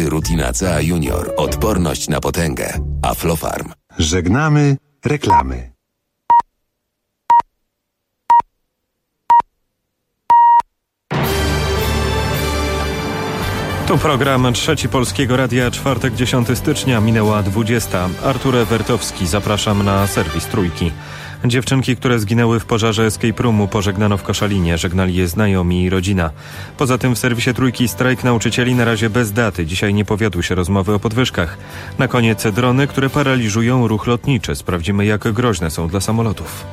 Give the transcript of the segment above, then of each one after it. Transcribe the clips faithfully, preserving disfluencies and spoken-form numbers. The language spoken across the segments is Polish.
Rutina C A Junior. Odporność na potęgę. Aflofarm. Żegnamy reklamy. Tu program Trzeci Polskiego Radia, czwartek dziesiątego stycznia, minęła dwudziesta. Artur Ewertowski, zapraszam na serwis Trójki. Dziewczynki, które zginęły w pożarze Escape Roomu, pożegnano w Koszalinie. Żegnali je znajomi i rodzina. Poza tym w serwisie Trójki strajk nauczycieli na razie bez daty. Dzisiaj nie powiodły się rozmowy o podwyżkach. Na koniec drony, które paraliżują ruch lotniczy. Sprawdzimy, jak groźne są dla samolotów.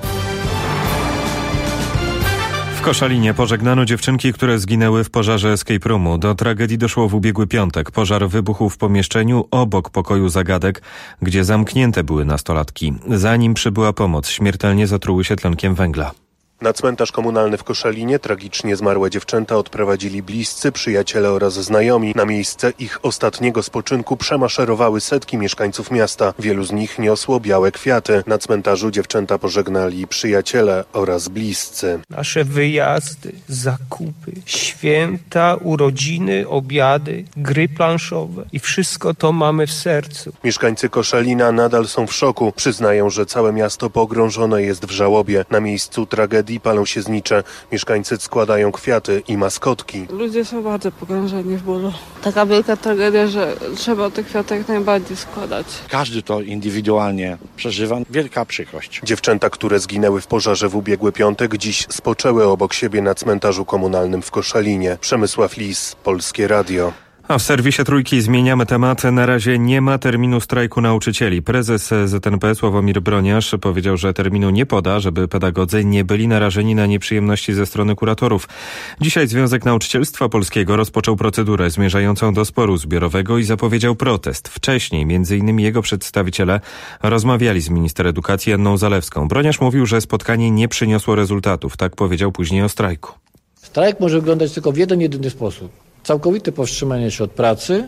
W Koszalinie pożegnano dziewczynki, które zginęły w pożarze Escape Roomu. Do tragedii doszło w ubiegły piątek. Pożar wybuchł w pomieszczeniu obok pokoju zagadek, gdzie zamknięte były nastolatki. Zanim przybyła pomoc, śmiertelnie zatruły się tlenkiem węgla. Na cmentarz komunalny w Koszalinie tragicznie zmarłe dziewczęta odprowadzili bliscy, przyjaciele oraz znajomi. Na miejsce ich ostatniego spoczynku przemaszerowały setki mieszkańców miasta. Wielu z nich niosło białe kwiaty. Na cmentarzu dziewczęta pożegnali przyjaciele oraz bliscy. Nasze wyjazdy, zakupy, święta, urodziny, obiady, gry planszowe i wszystko to mamy w sercu. Mieszkańcy Koszalina nadal są w szoku. Przyznają, że całe miasto pogrążone jest w żałobie. Na miejscu tragedii palą się znicze. Mieszkańcy składają kwiaty i maskotki. Ludzie są bardzo pogrążeni w bólu. Taka wielka tragedia, że trzeba te kwiaty jak najbardziej składać. Każdy to indywidualnie przeżywa. Wielka przykrość. Dziewczęta, które zginęły w pożarze w ubiegły piątek, dziś spoczęły obok siebie na cmentarzu komunalnym w Koszalinie. Przemysław Lis, Polskie Radio. A w serwisie Trójki zmieniamy temat. Na razie nie ma terminu strajku nauczycieli. Prezes Z N P Sławomir Broniarz powiedział, że terminu nie poda, żeby pedagodzy nie byli narażeni na nieprzyjemności ze strony kuratorów. Dzisiaj Związek Nauczycielstwa Polskiego rozpoczął procedurę zmierzającą do sporu zbiorowego i zapowiedział protest. Wcześniej między innymi jego przedstawiciele rozmawiali z minister edukacji Anną Zalewską. Broniarz mówił, że spotkanie nie przyniosło rezultatów. Tak powiedział później o strajku. Strajk może wyglądać tylko w jeden, jedyny sposób. Całkowite powstrzymanie się od pracy,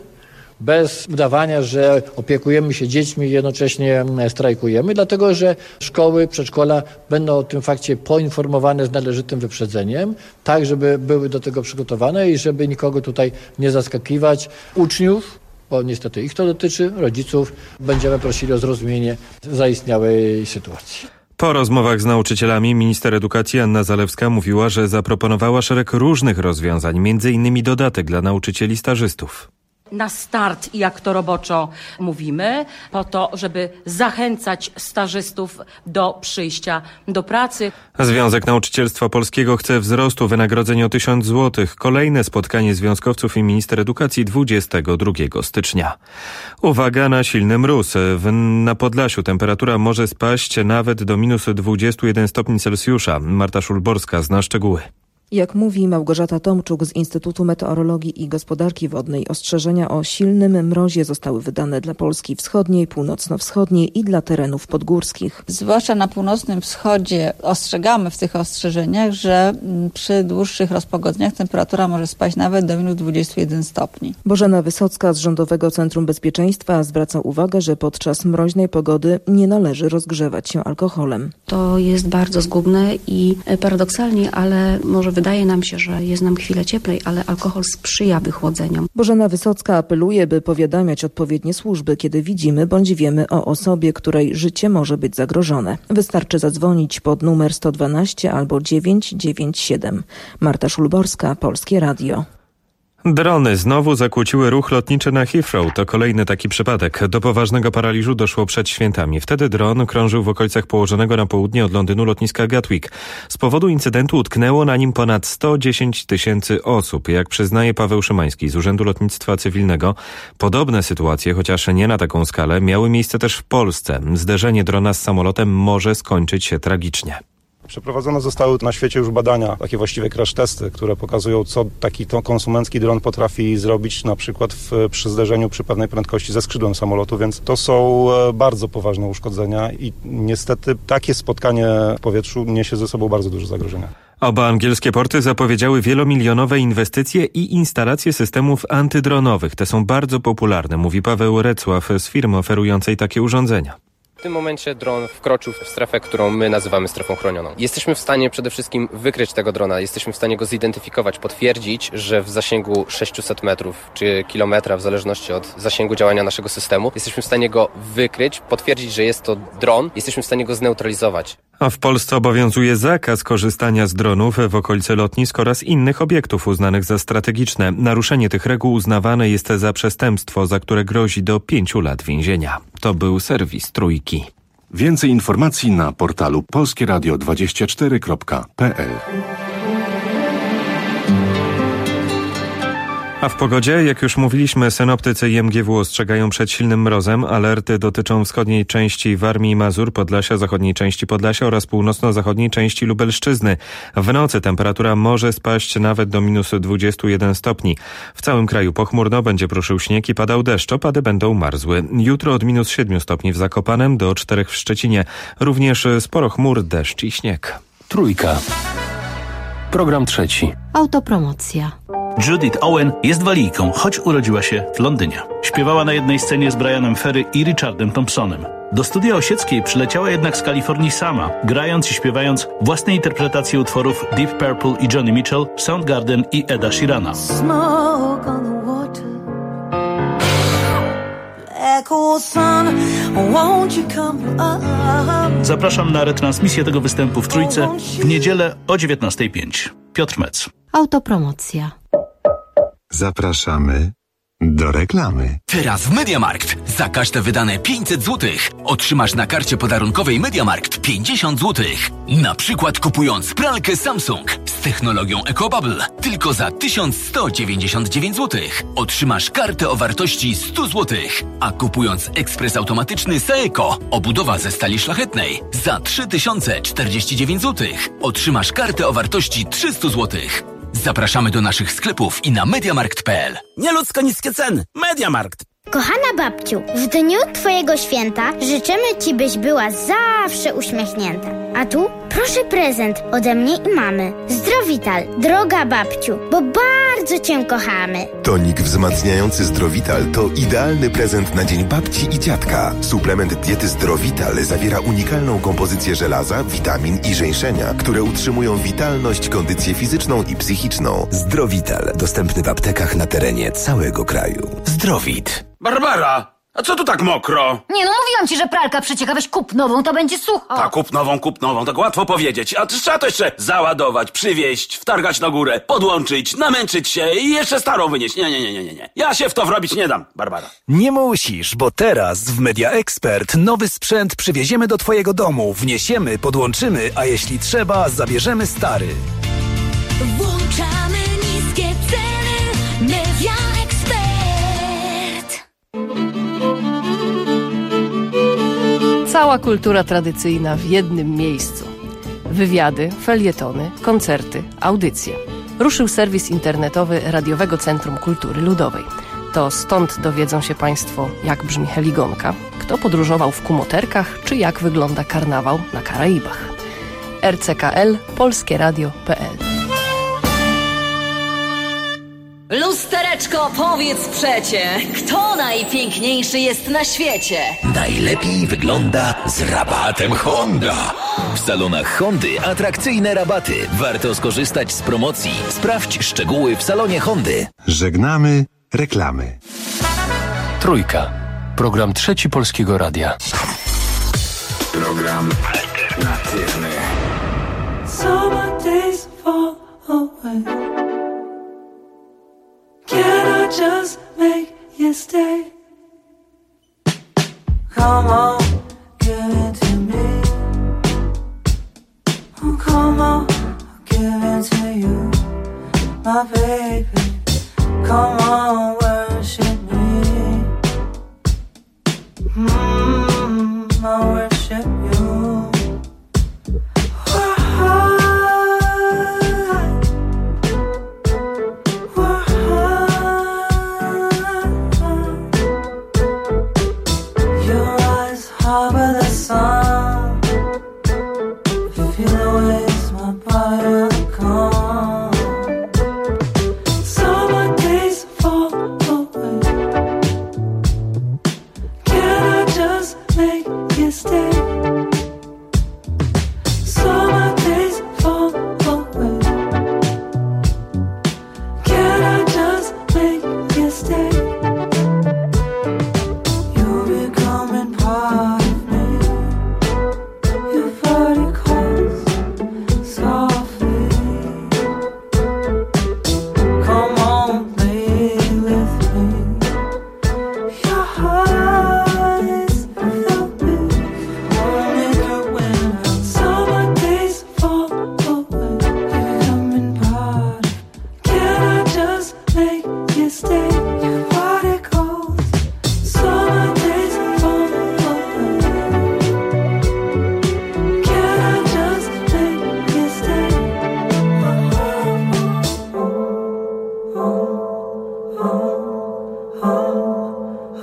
bez udawania, że opiekujemy się dziećmi i jednocześnie strajkujemy, dlatego że szkoły, przedszkola będą o tym fakcie poinformowane z należytym wyprzedzeniem, tak żeby były do tego przygotowane i żeby nikogo tutaj nie zaskakiwać. Uczniów, bo niestety ich to dotyczy, rodziców, będziemy prosili o zrozumienie zaistniałej sytuacji. Po rozmowach z nauczycielami minister edukacji Anna Zalewska mówiła, że zaproponowała szereg różnych rozwiązań, między innymi dodatek dla nauczycieli stażystów. Na start, jak to roboczo mówimy, po to, żeby zachęcać stażystów do przyjścia do pracy. Związek Nauczycielstwa Polskiego chce wzrostu wynagrodzeń o tysiąc złotych. Kolejne spotkanie związkowców i minister edukacji dwudziestego drugiego stycznia. Uwaga na silny mróz. W, na Podlasiu temperatura może spaść nawet do minus dwudziestu jeden stopni Celsjusza. Marta Szulborska zna szczegóły. Jak mówi Małgorzata Tomczuk z Instytutu Meteorologii i Gospodarki Wodnej, ostrzeżenia o silnym mrozie zostały wydane dla Polski Wschodniej, Północno-Wschodniej i dla terenów podgórskich. Zwłaszcza na północnym wschodzie ostrzegamy w tych ostrzeżeniach, że przy dłuższych rozpogodzeniach temperatura może spaść nawet do minus dwudziestu jeden stopni. Bożena Wysocka z Rządowego Centrum Bezpieczeństwa zwraca uwagę, że podczas mroźnej pogody nie należy rozgrzewać się alkoholem. To jest bardzo zgubne i paradoksalnie, ale może wydaje nam się, że jest nam chwilę cieplej, ale alkohol sprzyja wychłodzeniom. Bożena Wysocka apeluje, by powiadamiać odpowiednie służby, kiedy widzimy bądź wiemy o osobie, której życie może być zagrożone. Wystarczy zadzwonić pod numer sto dwanaście albo dziewięć dziewięć siedem. Marta Szulborska, Polskie Radio. Drony znowu zakłóciły ruch lotniczy na Heathrow. To kolejny taki przypadek. Do poważnego paraliżu doszło przed świętami. Wtedy dron krążył w okolicach położonego na południe od Londynu lotniska Gatwick. Z powodu incydentu utknęło na nim ponad sto dziesięć tysięcy osób. Jak przyznaje Paweł Szymański z Urzędu Lotnictwa Cywilnego, podobne sytuacje, chociaż nie na taką skalę, miały miejsce też w Polsce. Zderzenie drona z samolotem może skończyć się tragicznie. Przeprowadzone zostały na świecie już badania, takie właściwie crash testy, które pokazują, co taki to konsumencki dron potrafi zrobić na przykład w, przy zderzeniu przy pewnej prędkości ze skrzydłem samolotu, więc to są bardzo poważne uszkodzenia i niestety takie spotkanie w powietrzu niesie ze sobą bardzo duże zagrożenia. Oba angielskie porty zapowiedziały wielomilionowe inwestycje i instalacje systemów antydronowych. Te są bardzo popularne, mówi Paweł Recław z firmy oferującej takie urządzenia. tym momencie dron wkroczył w strefę, którą my nazywamy strefą chronioną. Jesteśmy w stanie przede wszystkim wykryć tego drona, jesteśmy w stanie go zidentyfikować, potwierdzić, że w zasięgu sześćset metrów czy kilometra, w zależności od zasięgu działania naszego systemu, jesteśmy w stanie go wykryć, potwierdzić, że jest to dron, jesteśmy w stanie go zneutralizować. A w Polsce obowiązuje zakaz korzystania z dronów w okolicy lotnisk oraz innych obiektów uznanych za strategiczne. Naruszenie tych reguł uznawane jest za przestępstwo, za które grozi do pięciu lat więzienia. To był serwis Trójki. Więcej informacji na portalu polskie radio dwadzieścia cztery kropka p l. A w pogodzie, jak już mówiliśmy, synoptycy i M G W ostrzegają przed silnym mrozem. Alerty dotyczą wschodniej części Warmii i Mazur, Podlasia, zachodniej części Podlasia oraz północno-zachodniej części Lubelszczyzny. W nocy temperatura może spaść nawet do minus dwadzieścia jeden stopni. W całym kraju pochmurno, będzie pruszył śnieg i padał deszcz, opady będą marzły. Jutro od minus siedmiu stopni w Zakopanem do czterech w Szczecinie. Również sporo chmur, deszcz i śnieg. Trójka. Program trzeci. Autopromocja. Judith Owen jest walijką, choć urodziła się w Londynie. Śpiewała na jednej scenie z Brianem Ferry i Richardem Thompsonem. Do studia Osieckiej przyleciała jednak z Kalifornii sama, grając i śpiewając własne interpretacje utworów Deep Purple i Johnny Mitchell, Soundgarden i Eda Sheerana. Zapraszam na retransmisję tego występu w Trójce w niedzielę o dziewiętnasta pięć. Piotr Mec. Autopromocja. Zapraszamy do reklamy. Teraz w MediaMarkt za każde wydane pięćset złotych otrzymasz na karcie podarunkowej MediaMarkt pięćdziesiąt złotych. Na przykład kupując pralkę Samsung z technologią EcoBubble tylko za tysiąc sto dziewięćdziesiąt dziewięć złotych otrzymasz kartę o wartości sto złotych, a kupując ekspres automatyczny Saeco obudowa ze stali szlachetnej za trzy tysiące czterdzieści dziewięć złotych otrzymasz kartę o wartości trzysta złotych. Zapraszamy do naszych sklepów i na mediamarkt kropka p l. Nieludzko niskie ceny. MediaMarkt. Kochana babciu, w dniu Twojego święta życzymy Ci, byś była zawsze uśmiechnięta. A tu proszę prezent ode mnie i mamy. Zdrowital, droga babciu, bo bardzo Cię kochamy. Tonik wzmacniający Zdrowital to idealny prezent na dzień babci i dziadka. Suplement diety Zdrowital zawiera unikalną kompozycję żelaza, witamin i żeńszenia, które utrzymują witalność, kondycję fizyczną i psychiczną. Zdrowital, dostępny w aptekach na terenie całego kraju. Zdrowit. Barbara, a co tu tak mokro? Nie no, mówiłam ci, że pralka przecieka, weź kup nową, to będzie sucho. Tak, kup nową, kup nową, tak łatwo powiedzieć. A trzeba to jeszcze załadować, przywieźć, wtargać na górę, podłączyć, namęczyć się i jeszcze starą wynieść. Nie, nie, nie, nie, nie. Ja się w to wrobić nie dam, Barbara. Nie musisz, bo teraz w Media Expert nowy sprzęt przywieziemy do twojego domu, wniesiemy, podłączymy, a jeśli trzeba, zabierzemy stary. Włączamy niskie ceny, Media Expert. Cała kultura tradycyjna w jednym miejscu. Wywiady, felietony, koncerty, audycje. Ruszył serwis internetowy Radiowego Centrum Kultury Ludowej. To stąd dowiedzą się Państwo, jak brzmi heligonka, kto podróżował w kumoterkach, czy jak wygląda karnawał na Karaibach. R C K L, polskie radio kropka p l. Lustereczko, powiedz przecie, kto najpiękniejszy jest na świecie? Najlepiej wygląda z rabatem Honda. W salonach Hondy atrakcyjne rabaty. Warto skorzystać z promocji. Sprawdź szczegóły w salonie Hondy. Żegnamy reklamy. Trójka. Program trzeci Polskiego Radia. Program alternatywny. Summer days fall away. Can I just make you stay? Come on, give it to me. Oh, come on, I'll give it to you, my baby. Come on, worship me. Mm, I worship you. Harbor the sun. Feel the waves, my body come. Summer days fall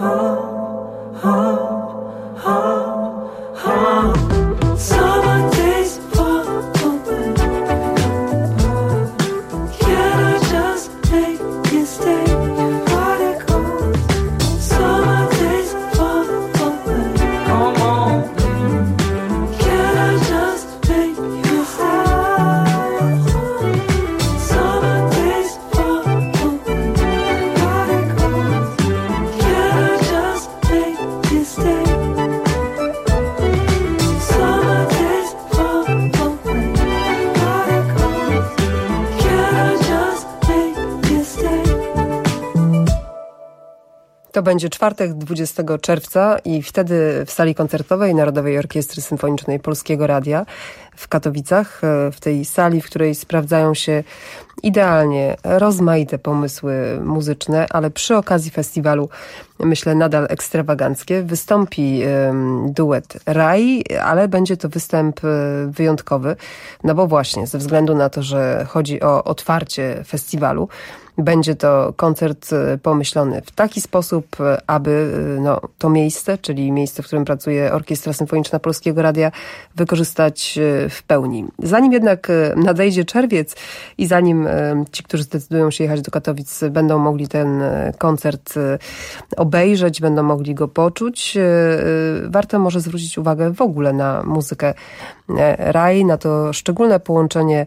To będzie czwartek, dwudziestego czerwca i wtedy w sali koncertowej Narodowej Orkiestry Symfonicznej Polskiego Radia w Katowicach, w tej sali, w której sprawdzają się idealnie rozmaite pomysły muzyczne, ale przy okazji festiwalu, myślę, nadal ekstrawaganckie, wystąpi um, duet Raj, ale będzie to występ wyjątkowy, no bo właśnie ze względu na to, że chodzi o otwarcie festiwalu, będzie to koncert pomyślony w taki sposób, aby no, to miejsce, czyli miejsce, w którym pracuje Orkiestra Symfoniczna Polskiego Radia, wykorzystać w pełni. Zanim jednak nadejdzie czerwiec i zanim ci, którzy zdecydują się jechać do Katowic, będą mogli ten koncert obejrzeć, będą mogli go poczuć, warto może zwrócić uwagę w ogóle na muzykę Raj, na to szczególne połączenie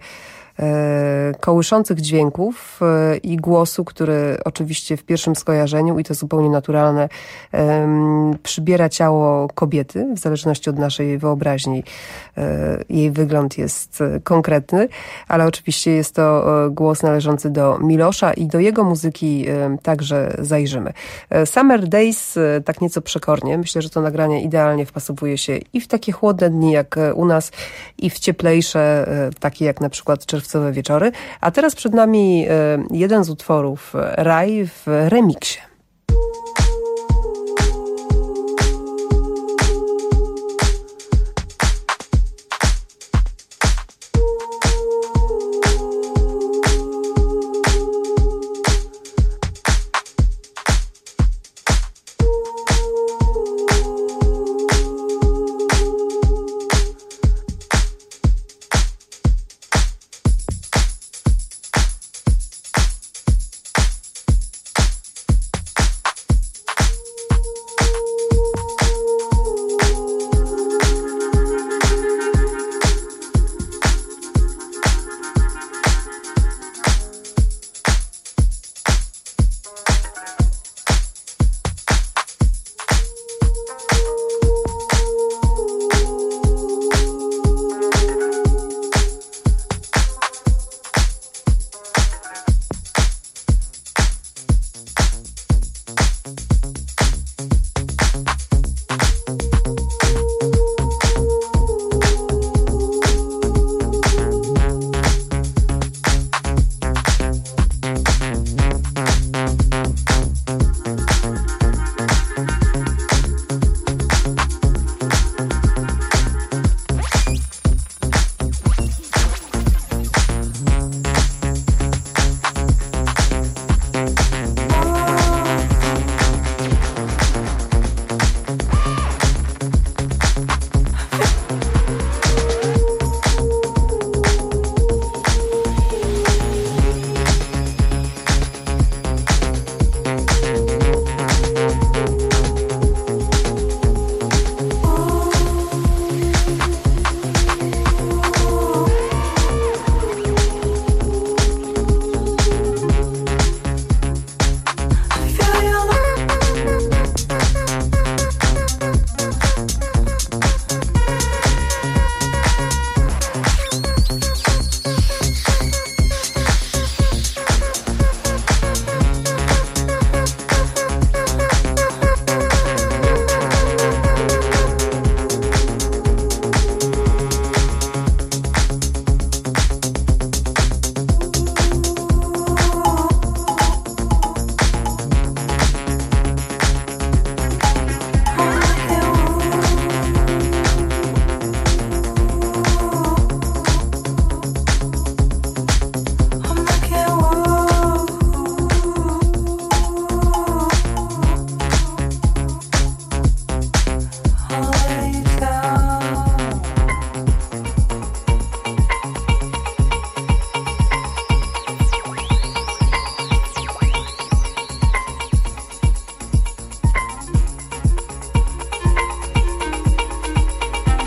kołyszących dźwięków i głosu, który oczywiście w pierwszym skojarzeniu, i to zupełnie naturalne, przybiera ciało kobiety, w zależności od naszej wyobraźni. Jej wygląd jest konkretny, ale oczywiście jest to głos należący do Milosza i do jego muzyki także zajrzymy. Summer Days, tak nieco przekornie, myślę, że to nagranie idealnie wpasowuje się i w takie chłodne dni jak u nas, i w cieplejsze, takie jak na przykład czerwcowe wieczory. A teraz przed nami jeden z utworów Raj w remiksie.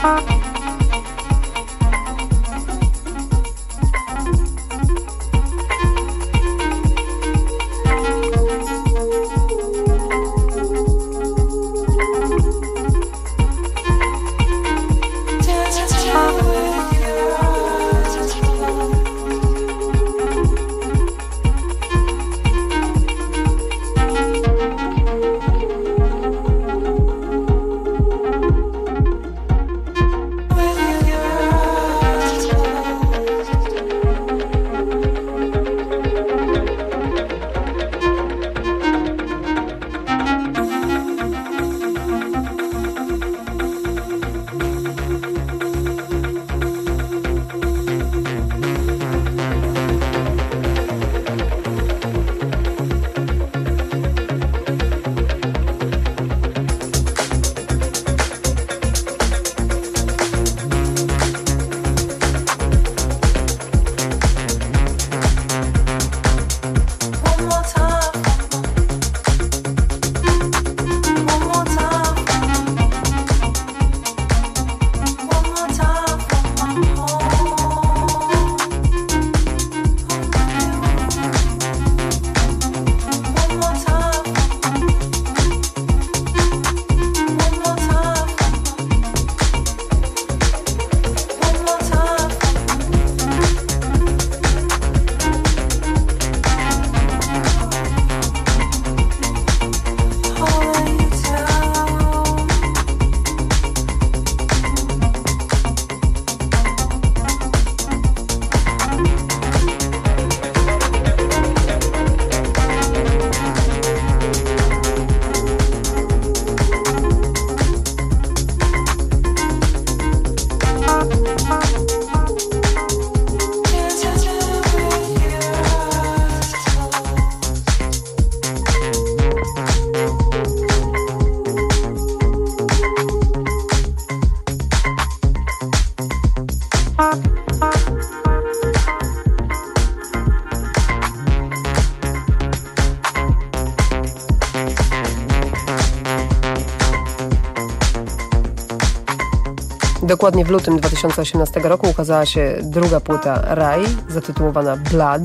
Dokładnie w lutym dwa tysiące osiemnastego roku ukazała się druga płyta Raj, zatytułowana Blood.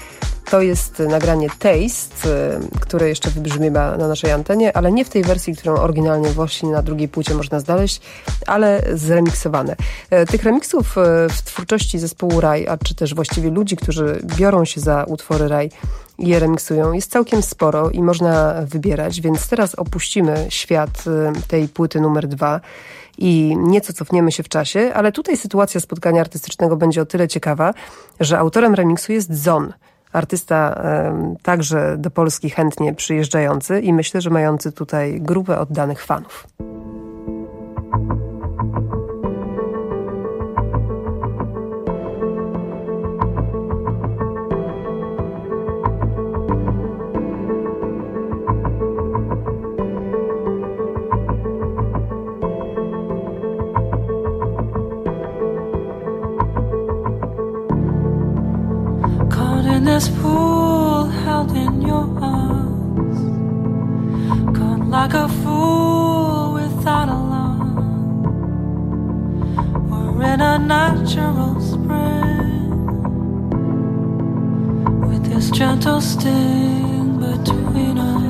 To jest nagranie Taste, które jeszcze wybrzmiewa na naszej antenie, ale nie w tej wersji, którą oryginalnie właśnie na drugiej płycie można znaleźć, ale zremiksowane. Tych remiksów w twórczości zespołu Raj, a czy też właściwie ludzi, którzy biorą się za utwory Raj i je remiksują, jest całkiem sporo i można wybierać, więc teraz opuścimy świat tej płyty numer dwa i nieco cofniemy się w czasie, ale tutaj sytuacja spotkania artystycznego będzie o tyle ciekawa, że autorem remiksu jest Zon. Artysta e, także do Polski chętnie przyjeżdżający i myślę, że mający tutaj grupę oddanych fanów. This pool held in your arms, caught like a fool without alarm. We're in a natural spring, with this gentle sting between us.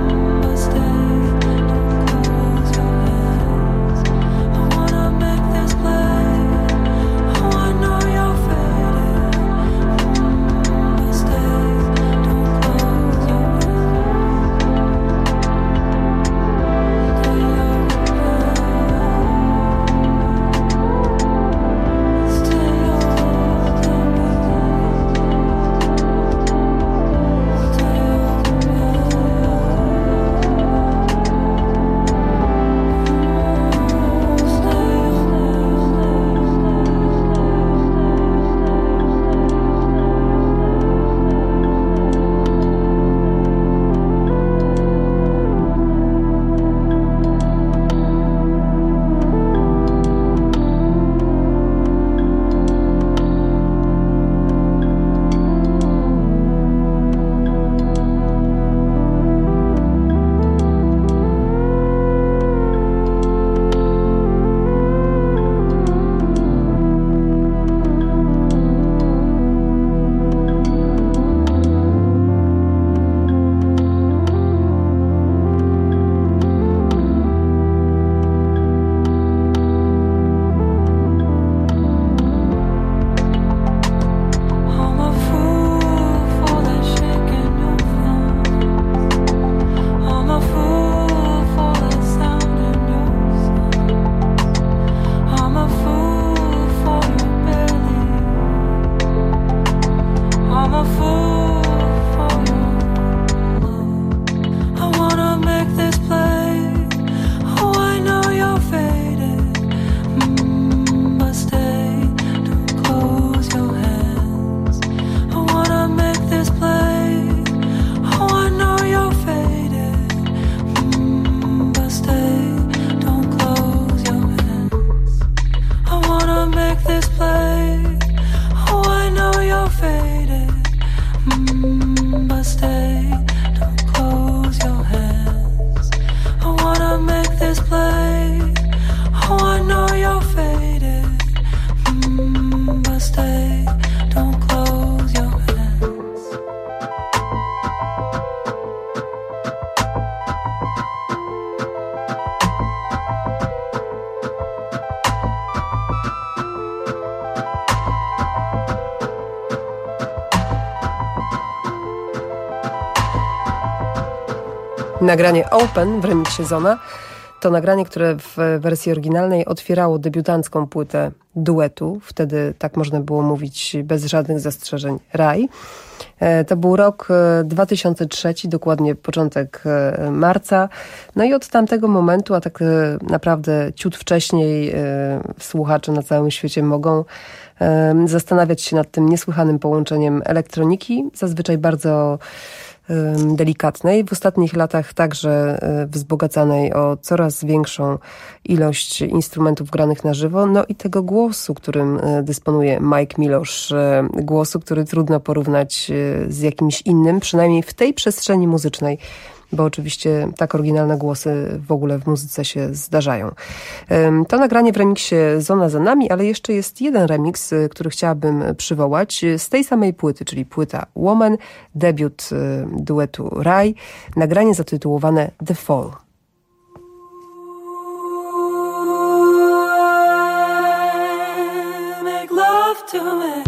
This Nagranie Open w remiksie Zona to nagranie, które w wersji oryginalnej otwierało debiutancką płytę duetu. Wtedy tak można było mówić bez żadnych zastrzeżeń Raj. To był rok dwa tysiące trzeci, dokładnie początek marca. No i od tamtego momentu, a tak naprawdę ciut wcześniej, słuchacze na całym świecie mogą zastanawiać się nad tym niesłychanym połączeniem elektroniki, zazwyczaj bardzo delikatnej, w ostatnich latach także wzbogacanej o coraz większą ilość instrumentów granych na żywo, no i tego głosu, którym dysponuje Mike Milosz, głosu, który trudno porównać z jakimś innym, przynajmniej w tej przestrzeni muzycznej, bo oczywiście tak oryginalne głosy w ogóle w muzyce się zdarzają. To nagranie w remiksie Zona za nami, ale jeszcze jest jeden remix, który chciałabym przywołać z tej samej płyty, czyli płyta Woman, debiut duetu Raj, nagranie zatytułowane The Fall. Make love to me.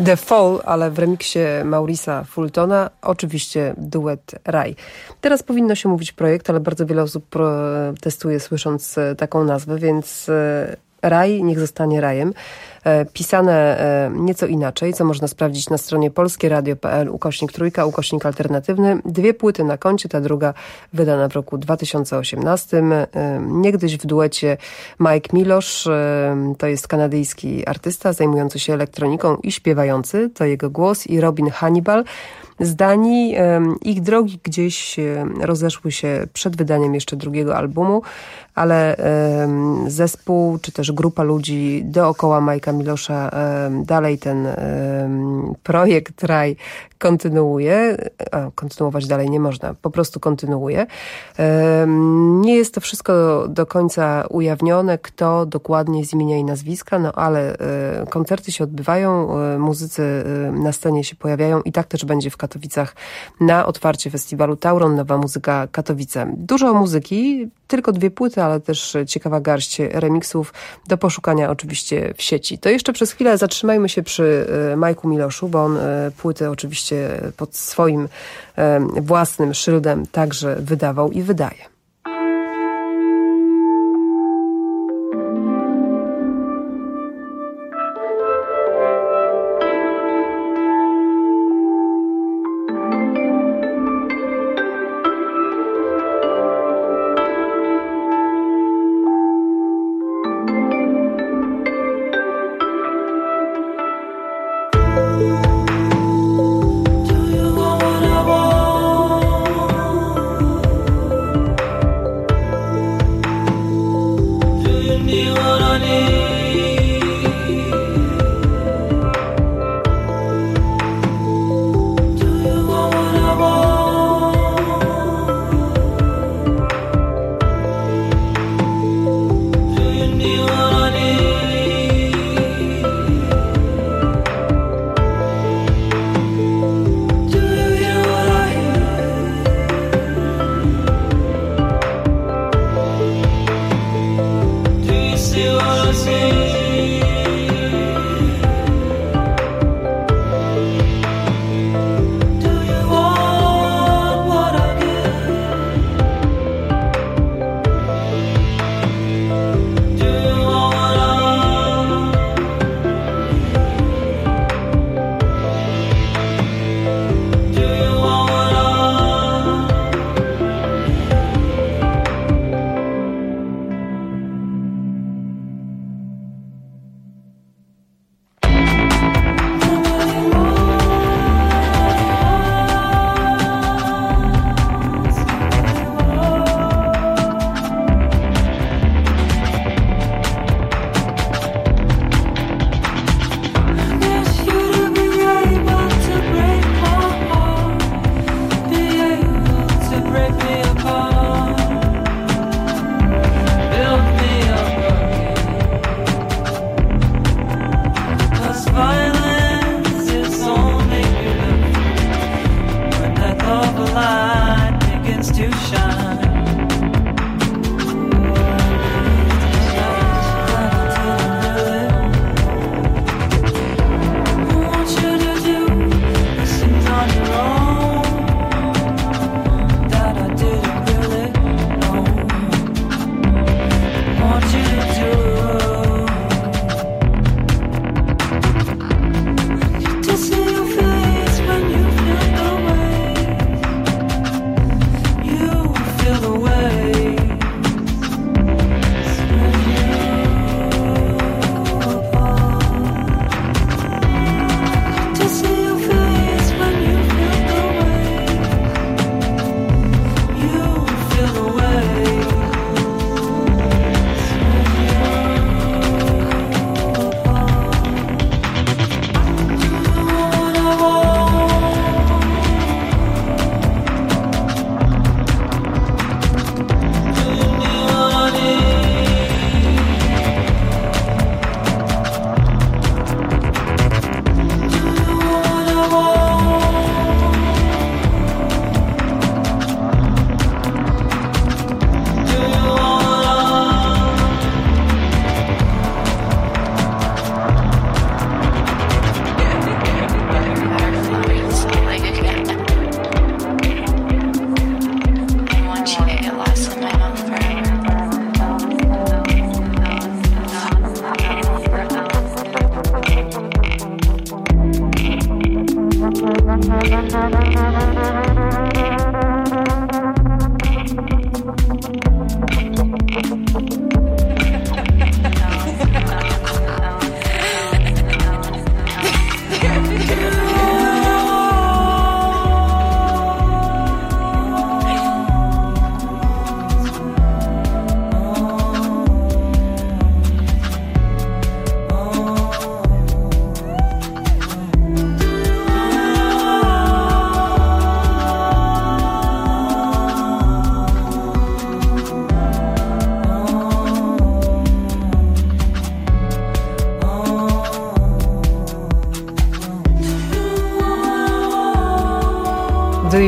The Fall, ale w remiksie Maurisa Fultona, oczywiście duet Raj. Teraz powinno się mówić projekt, ale bardzo wiele osób protestuje słysząc taką nazwę, więc Raj niech zostanie Rajem. Pisane nieco inaczej, co można sprawdzić na stronie polskieradio.pl, ukośnik trójka, ukośnik alternatywny. Dwie płyty na koncie, ta druga wydana w roku dwa tysiące osiemnastym. Niegdyś w duecie Mike Milosz, to jest kanadyjski artysta zajmujący się elektroniką i śpiewający, to jego głos, i Robin Hannibal z Danii. Ich drogi gdzieś rozeszły się przed wydaniem jeszcze drugiego albumu, ale zespół, czy też grupa ludzi dookoła Majka Milosza dalej ten projekt Raj kontynuuje. A, kontynuować dalej nie można, po prostu kontynuuje. Nie jest to wszystko do końca ujawnione, kto dokładnie z imienia i nazwiska, no ale koncerty się odbywają, muzycy na scenie się pojawiają i tak też będzie w Katowicach na otwarcie festiwalu Tauron Nowa Muzyka Katowice. Dużo muzyki, tylko dwie płyty, ale też ciekawa garść remiksów do poszukania oczywiście w sieci. To jeszcze przez chwilę zatrzymajmy się przy Majku Miloszu, bo on płyty oczywiście pod swoim własnym szyldem także wydawał i wydaje. You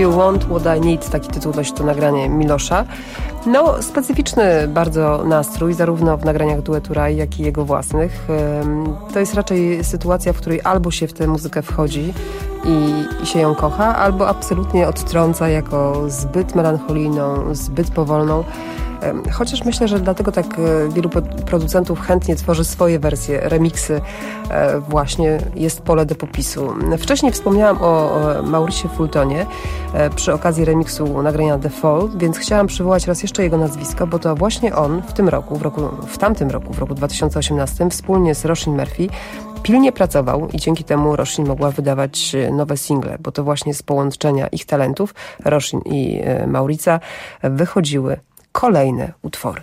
You Want What I Need, taki tytuł nosi to nagranie Milosza. No, specyficzny bardzo nastrój, zarówno w nagraniach duetu Rai, jak i jego własnych. To jest raczej sytuacja, w której albo się w tę muzykę wchodzi i, i się ją kocha, albo absolutnie odtrąca jako zbyt melancholijną, zbyt powolną. Chociaż myślę, że dlatego tak wielu producentów chętnie tworzy swoje wersje, remiksy. Właśnie jest pole do popisu. Wcześniej wspomniałam o Mauricie Fultonie przy okazji remiksu nagrania The Fall, więc chciałam przywołać raz jeszcze jego nazwisko, bo to właśnie on w tym roku, w, roku, w tamtym roku, w roku dwa tysiące osiemnastym wspólnie z Roisin Murphy pilnie pracował i dzięki temu Roisin mogła wydawać nowe single, bo to właśnie z połączenia ich talentów, Roisin i Maurica, wychodziły kolejne utwory.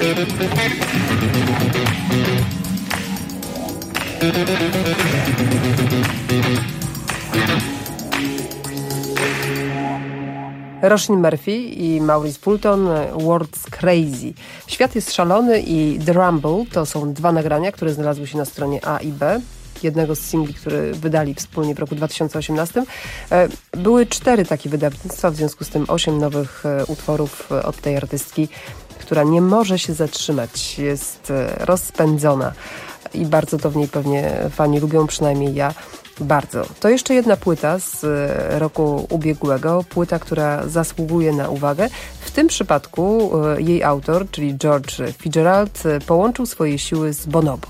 Roisin Murphy i Maurice Fulton, World's Crazy. Świat jest szalony i The Rumble to są dwa nagrania, które znalazły się na stronie A i B. Jednego z singli, który wydali wspólnie w roku dwa tysiące osiemnastym. Były cztery takie wydawnictwa, w związku z tym osiem nowych utworów od tej artystki, która nie może się zatrzymać. Jest rozpędzona i bardzo to w niej pewnie fani lubią, przynajmniej ja bardzo. To jeszcze jedna płyta z roku ubiegłego, płyta, która zasługuje na uwagę. W tym przypadku jej autor, czyli George Fitzgerald, połączył swoje siły z Bonobo.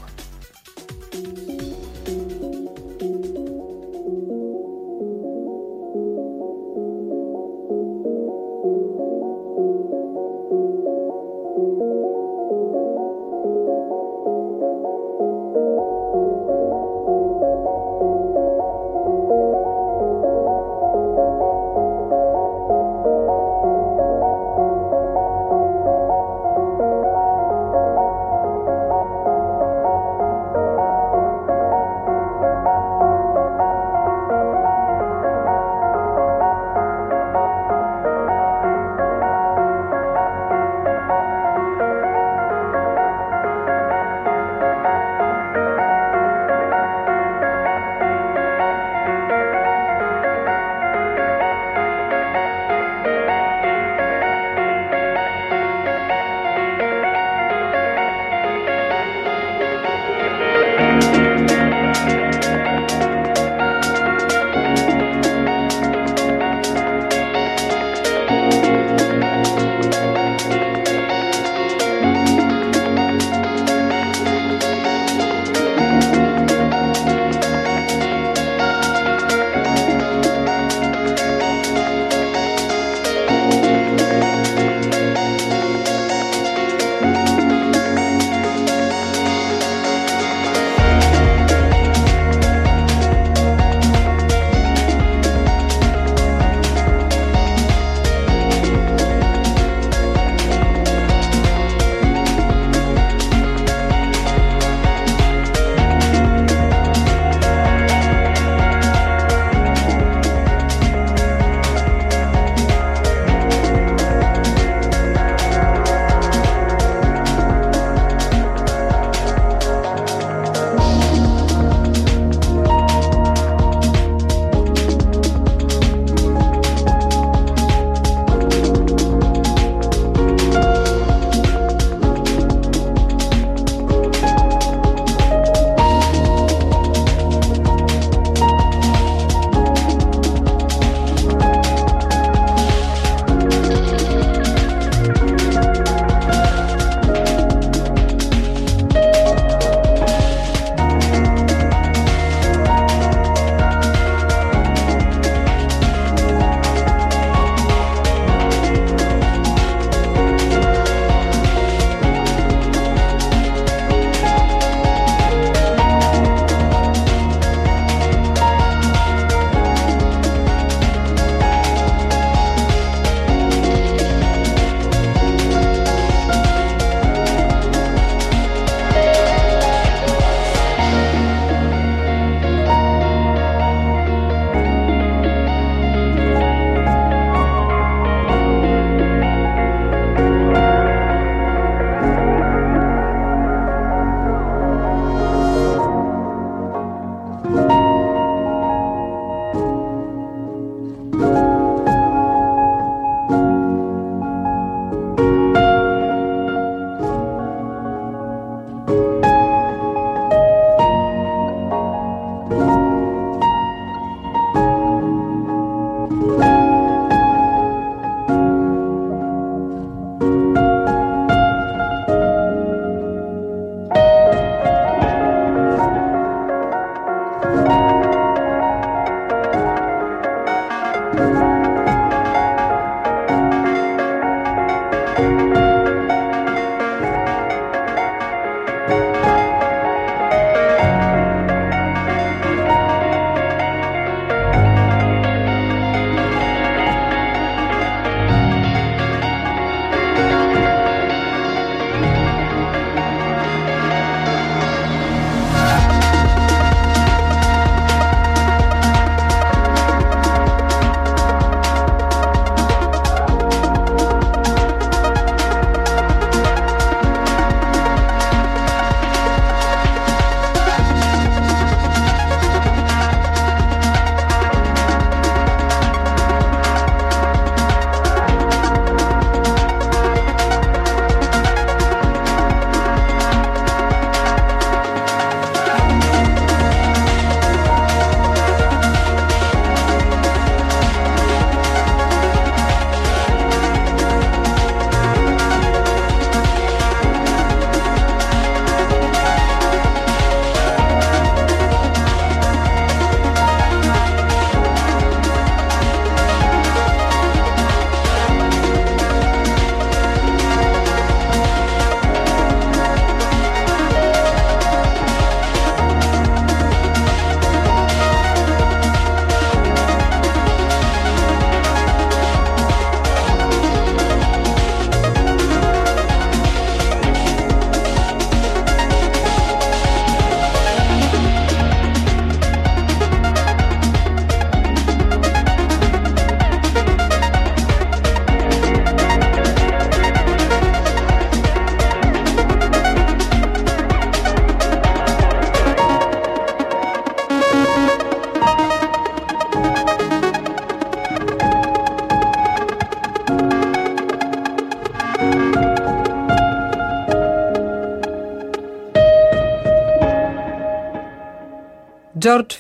George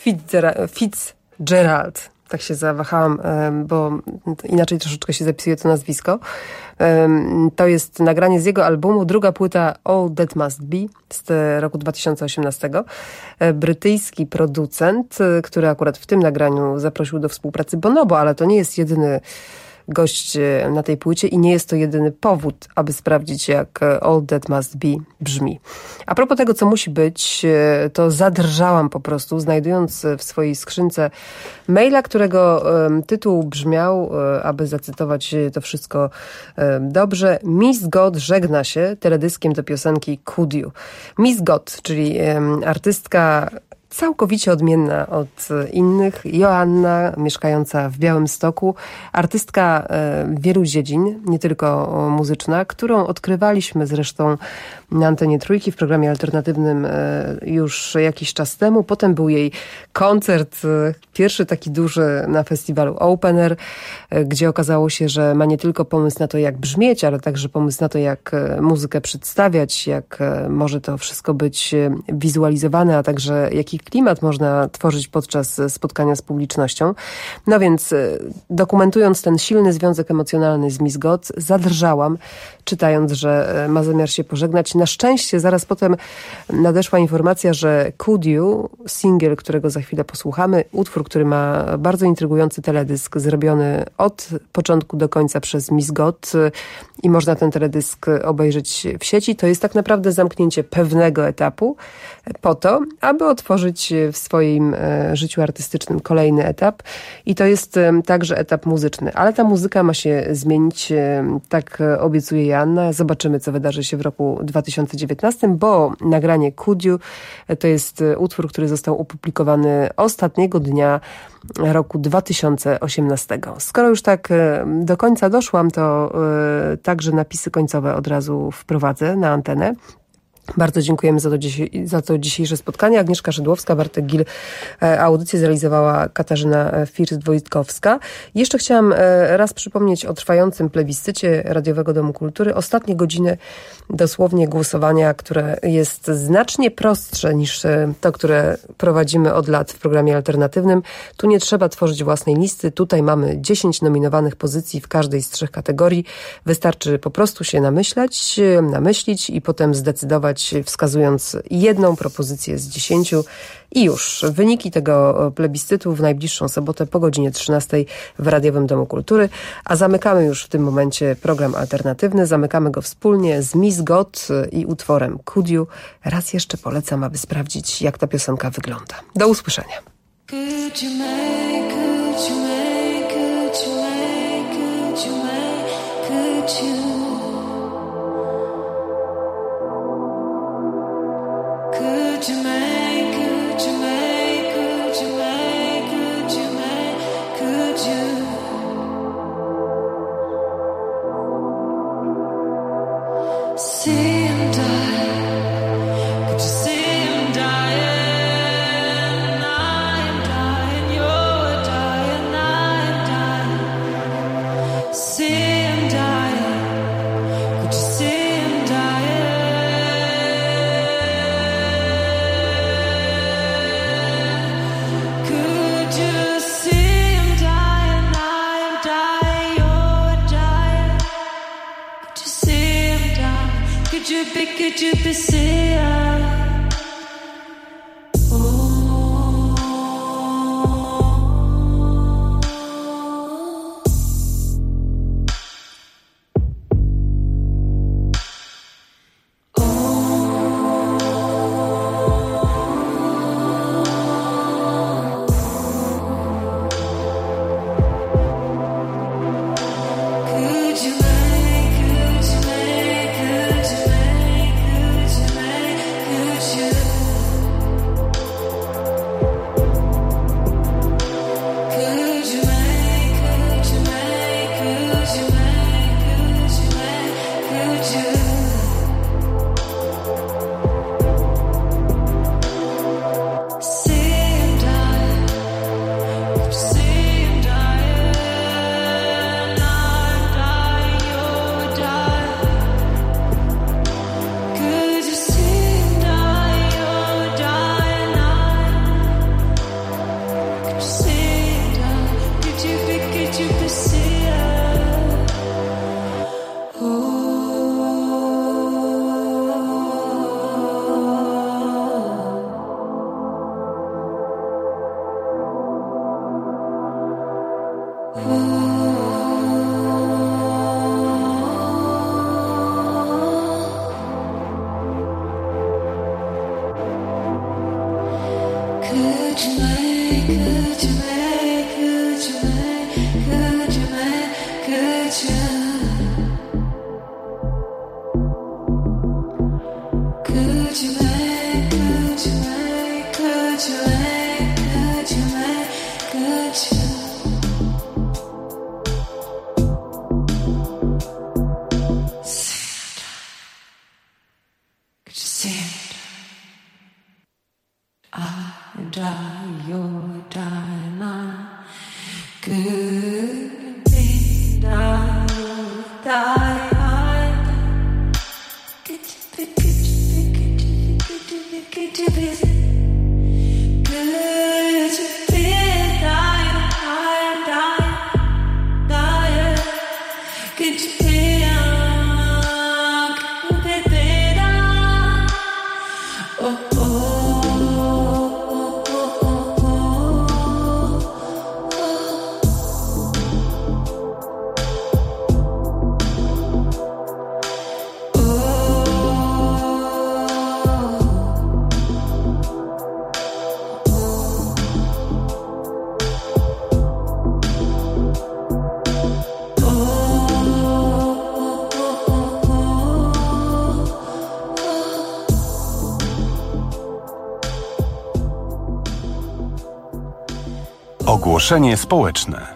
Fitzgerald. Tak się zawahałam, bo inaczej troszeczkę się zapisuje to nazwisko. To jest nagranie z jego albumu, druga płyta All That Must Be z roku dwa tysiące osiemnastego. Brytyjski producent, który akurat w tym nagraniu zaprosił do współpracy Bonobo, ale to nie jest jedyny gość na tej płycie i nie jest to jedyny powód, aby sprawdzić, jak All That Must Be brzmi. A propos tego, co musi być, to zadrżałam po prostu, znajdując w swojej skrzynce maila, którego tytuł brzmiał, aby zacytować to wszystko dobrze, Miss God żegna się teledyskiem do piosenki Could You. Miss God, czyli artystka całkowicie odmienna od innych. Joanna, mieszkająca w Białymstoku, artystka wielu dziedzin, nie tylko muzyczna, którą odkrywaliśmy zresztą na antenie Trójki w programie alternatywnym już jakiś czas temu. Potem był jej koncert, pierwszy taki duży na festiwalu Open Air, gdzie okazało się, że ma nie tylko pomysł na to, jak brzmieć, ale także pomysł na to, jak muzykę przedstawiać, jak może to wszystko być wizualizowane, a także jaki klimat można tworzyć podczas spotkania z publicznością. No więc dokumentując ten silny związek emocjonalny z Miss God, zadrżałam, czytając, że ma zamiar się pożegnać. Na szczęście zaraz potem nadeszła informacja, że Could You, singiel, którego za chwilę posłuchamy, utwór, który ma bardzo intrygujący teledysk, zrobiony od początku do końca przez Miss God i można ten teledysk obejrzeć w sieci, to jest tak naprawdę zamknięcie pewnego etapu po to, aby otworzyć w swoim życiu artystycznym kolejny etap i to jest także etap muzyczny, ale ta muzyka ma się zmienić, tak obiecuje Joanna. Zobaczymy, co wydarzy się w roku dwa tysiące dziewiętnastym, bo nagranie Could You to jest utwór, który został opublikowany ostatniego dnia roku dwa tysiące osiemnastego. Skoro już tak do końca doszłam, to także napisy końcowe od razu wprowadzę na antenę. Bardzo dziękujemy za to, za to dzisiejsze spotkanie. Agnieszka Szydłowska, Bartek Gil. Audycję zrealizowała Katarzyna First-Wojtkowska. Jeszcze chciałam raz przypomnieć o trwającym plebiscycie Radiowego Domu Kultury. Ostatnie godziny dosłownie głosowania, które jest znacznie prostsze niż to, które prowadzimy od lat w programie alternatywnym. Tu nie trzeba tworzyć własnej listy. Tutaj mamy dziesięć nominowanych pozycji w każdej z trzech kategorii. Wystarczy po prostu się namyślać, namyślić i potem zdecydować, wskazując jedną propozycję z dziesięciu i już. Wyniki tego plebiscytu w najbliższą sobotę po godzinie trzynastej w Radiowym Domu Kultury, a zamykamy już w tym momencie program alternatywny. Zamykamy go wspólnie z Miss God i utworem Could You. Raz jeszcze polecam, aby sprawdzić, jak ta piosenka wygląda. Do usłyszenia. Could you make, could you make, could you make, could you make, could you Could you make, could you make, could you make, could you make, could you see him die? Could you see him dying? I'm dying, you're dying, I'm dying. See him dying. Could you see him dying? Could you be seeing? Could you make, could you make, could you make, could you make Ogłoszenie społeczne.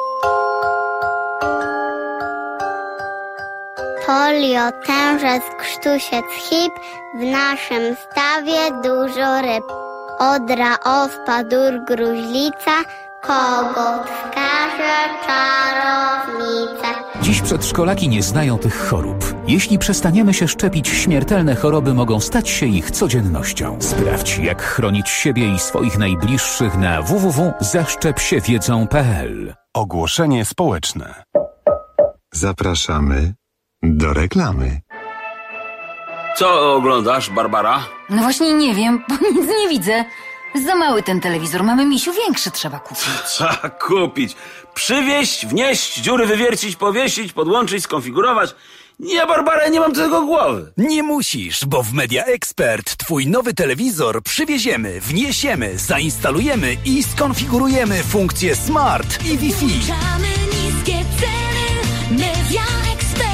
Polio, tężec, krztusiec, hip, w naszym stawie dużo ryb. Odra, ospa, dur, gruźlica, kogut, wskaże czarownicę. Dziś przedszkolaki nie znają tych chorób. Jeśli przestaniemy się szczepić, śmiertelne choroby mogą stać się ich codziennością. Sprawdź, jak chronić siebie i swoich najbliższych na w w w kropka zaszczep się wiedzą kropka p l. Ogłoszenie społeczne. Zapraszamy do reklamy. Co oglądasz, Barbara? No właśnie nie wiem, bo nic nie widzę. Za mały ten telewizor, mamy, misiu, większy trzeba kupić. Trzeba kupić. Przywieźć, wnieść, dziury wywiercić, powiesić, podłączyć, skonfigurować. Nie, Barbara, nie mam do tego głowy. Nie musisz, bo w Media Expert twój nowy telewizor przywieziemy, wniesiemy, zainstalujemy i skonfigurujemy funkcje Smart i Wi-Fi. Niskie ceny, Media Expert.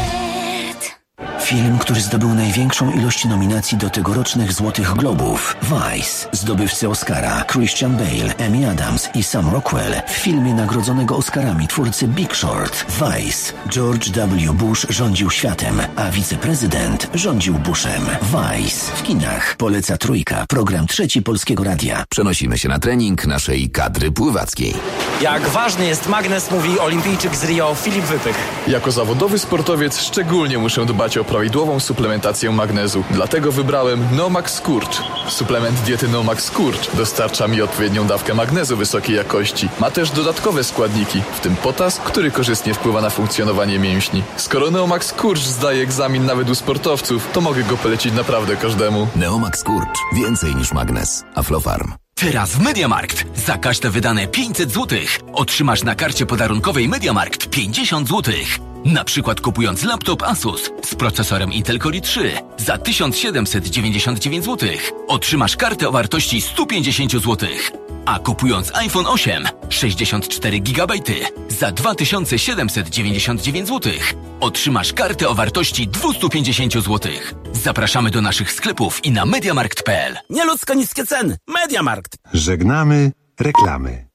Film, który zdobył największą ilość nominacji do tegorocznych Złotych Globów. Vice. Zdobywcy Oscara Christian Bale, Amy Adams i Sam Rockwell w filmie nagrodzonego Oscarami twórcy Big Short. Vice. George W. Bush rządził światem, a wiceprezydent rządził Bushem. Vice. W kinach. Poleca Trójka. Program Trzeci Polskiego Radia. Przenosimy się na trening naszej kadry pływackiej. Jak ważny jest magnes, mówi olimpijczyk z Rio Filip Wypych. Jako zawodowy sportowiec szczególnie muszę dbać o prawidłową suplementację magnezu. Dlatego wybrałem Nomax Skurcz. Suplement diety Nomax Skurcz dostarcza mi odpowiednią dawkę magnezu wysokiej jakości. Ma też dodatkowe składniki, w tym potas, który korzystnie wpływa na funkcjonowanie mięśni. Skoro Neomax Skurcz zdaje egzamin nawet u sportowców, to mogę go polecić naprawdę każdemu. Neomax Skurcz. Więcej niż magnes. Aflofarm. Teraz w MediaMarkt za każde wydane pięćset złotych otrzymasz na karcie podarunkowej MediaMarkt pięćdziesiąt złotych. Na przykład kupując laptop Asus z procesorem Intel Core i trzy za tysiąc siedemset dziewięćdziesiąt dziewięć złotych otrzymasz kartę o wartości sto pięćdziesiąt złotych. A kupując iPhone osiem sześćdziesiąt cztery gigabajty za dwa tysiące siedemset dziewięćdziesiąt dziewięć złotych otrzymasz kartę o wartości dwieście pięćdziesiąt złotych. Zapraszamy do naszych sklepów i na mediamarkt kropka p l. Nieludzko niskie ceny. MediaMarkt. Żegnamy reklamy.